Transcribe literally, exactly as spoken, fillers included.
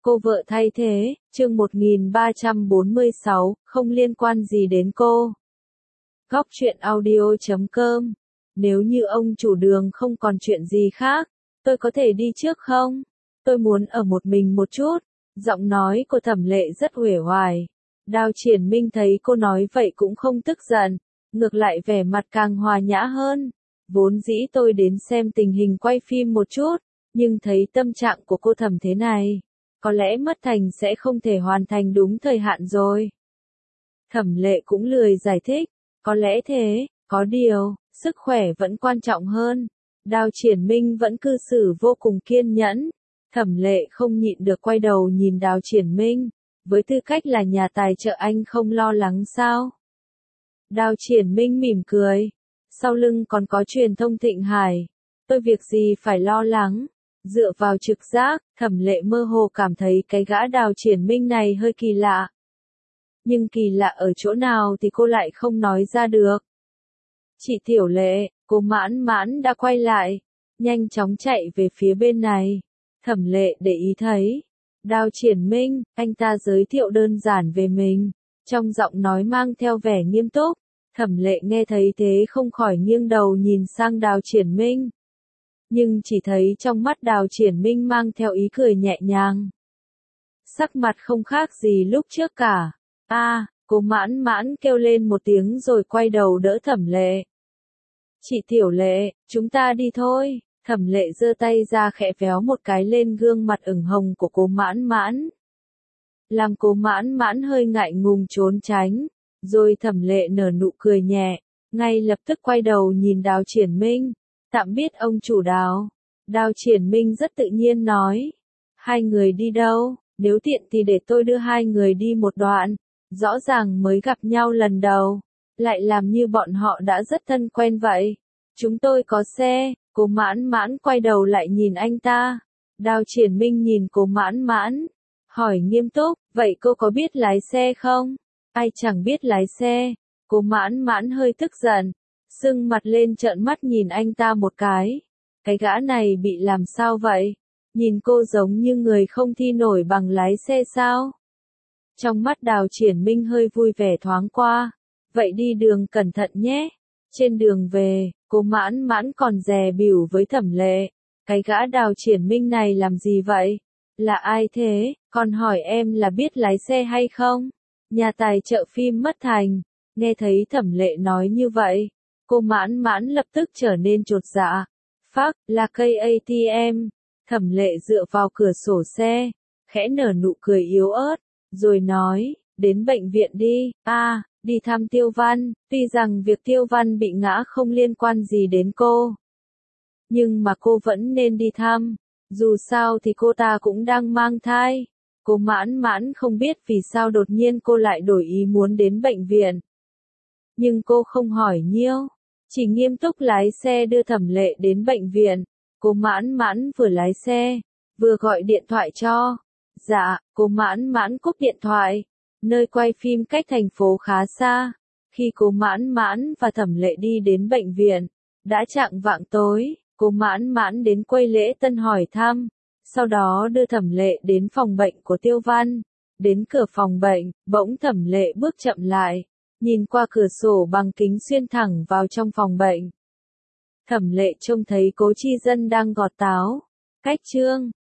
Cô vợ thay thế, chương một nghìn ba trăm bốn mươi sáu, không liên quan gì đến cô. Góc truyện audio chấm com. Nếu như ông chủ Đường không còn chuyện gì khác, tôi có thể đi trước không? Tôi muốn ở một mình một chút. Giọng nói của Thẩm Lệ rất uể oải. Đào Triển Minh thấy cô nói vậy cũng không tức giận, ngược lại vẻ mặt càng hòa nhã hơn. Vốn dĩ tôi đến xem tình hình quay phim một chút, nhưng thấy tâm trạng của cô Thẩm thế này, có lẽ mất thành sẽ không thể hoàn thành đúng thời hạn rồi. Thẩm Lệ cũng lười giải thích, có lẽ thế, có điều, sức khỏe vẫn quan trọng hơn. Đào Triển Minh vẫn cư xử vô cùng kiên nhẫn. Thẩm Lệ không nhịn được quay đầu nhìn Đào Triển Minh, với tư cách là nhà tài trợ anh không lo lắng sao? Đào Triển Minh mỉm cười, sau lưng còn có truyền thông Thịnh Hải, tôi việc gì phải lo lắng? Dựa vào trực giác, Thẩm Lệ mơ hồ cảm thấy cái gã Đào Triển Minh này hơi kỳ lạ. Nhưng kỳ lạ ở chỗ nào thì cô lại không nói ra được. Chị Tiểu Lệ, cô Mãn Mãn đã quay lại, nhanh chóng chạy về phía bên này. Thẩm Lệ để ý thấy Đào Triển Minh, anh ta giới thiệu đơn giản về mình, trong giọng nói mang theo vẻ nghiêm túc. Thẩm Lệ nghe thấy thế không khỏi nghiêng đầu nhìn sang Đào Triển Minh. Nhưng chỉ thấy trong mắt Đào Triển Minh mang theo ý cười nhẹ nhàng. Sắc mặt không khác gì lúc trước cả. A, à, cô Mãn Mãn kêu lên một tiếng rồi quay đầu đỡ Thẩm Lệ. Chị Tiểu Lệ, chúng ta đi thôi. Thẩm Lệ giơ tay ra khẽ véo một cái lên gương mặt ửng hồng của cô Mãn Mãn. Làm cô Mãn Mãn hơi ngại ngùng trốn tránh, rồi Thẩm Lệ nở nụ cười nhẹ, ngay lập tức quay đầu nhìn Đào Triển Minh. Tạm biết ông chủ Đào. Đào Triển Minh rất tự nhiên nói. Hai người đi đâu? Nếu tiện thì để tôi đưa hai người đi một đoạn. Rõ ràng mới gặp nhau lần đầu, lại làm như bọn họ đã rất thân quen vậy. Chúng tôi có xe. Cô Mãn Mãn quay đầu lại nhìn anh ta. Đào Triển Minh nhìn cô Mãn Mãn, hỏi nghiêm túc, vậy cô có biết lái xe không? Ai chẳng biết lái xe. Cô Mãn Mãn hơi tức giận, sưng mặt lên trợn mắt nhìn anh ta một cái. Cái gã này bị làm sao vậy? Nhìn cô giống như người không thi nổi bằng lái xe sao? Trong mắt Đào Triển Minh hơi vui vẻ thoáng qua. Vậy đi đường cẩn thận nhé. Trên đường về, cô Mãn Mãn còn dè bỉu với Thẩm Lệ. Cái gã Đào Triển Minh này làm gì vậy? Là ai thế? Còn hỏi em là biết lái xe hay không? Nhà tài trợ phim mất thành. Nghe thấy Thẩm Lệ nói như vậy, cô Mãn Mãn lập tức trở nên chột dạ. Phác, là cây a tê em. Thẩm Lệ dựa vào cửa sổ xe, khẽ nở nụ cười yếu ớt, rồi nói, đến bệnh viện đi. A, à, đi thăm Tiêu Văn. Tuy rằng việc Tiêu Văn bị ngã không liên quan gì đến cô, nhưng mà cô vẫn nên đi thăm. Dù sao thì cô ta cũng đang mang thai. Cô Mãn Mãn không biết vì sao đột nhiên cô lại đổi ý muốn đến bệnh viện. Nhưng cô không hỏi nhiều, chỉ nghiêm túc lái xe đưa Thẩm Lệ đến bệnh viện. Cô Mãn Mãn vừa lái xe, vừa gọi điện thoại cho. Dạ, cô Mãn Mãn cúp điện thoại. Nơi quay phim cách thành phố khá xa. Khi cô Mãn Mãn và Thẩm Lệ đi đến bệnh viện, đã chạng vạng tối. Cô Mãn Mãn đến quầy lễ tân hỏi thăm, sau đó đưa Thẩm Lệ đến phòng bệnh của Tiêu Văn. Đến cửa phòng bệnh, bỗng Thẩm Lệ bước chậm lại, nhìn qua cửa sổ bằng kính xuyên thẳng vào trong phòng bệnh. Thẩm Lệ trông thấy Cố Chi Dân đang gọt táo. Cách chương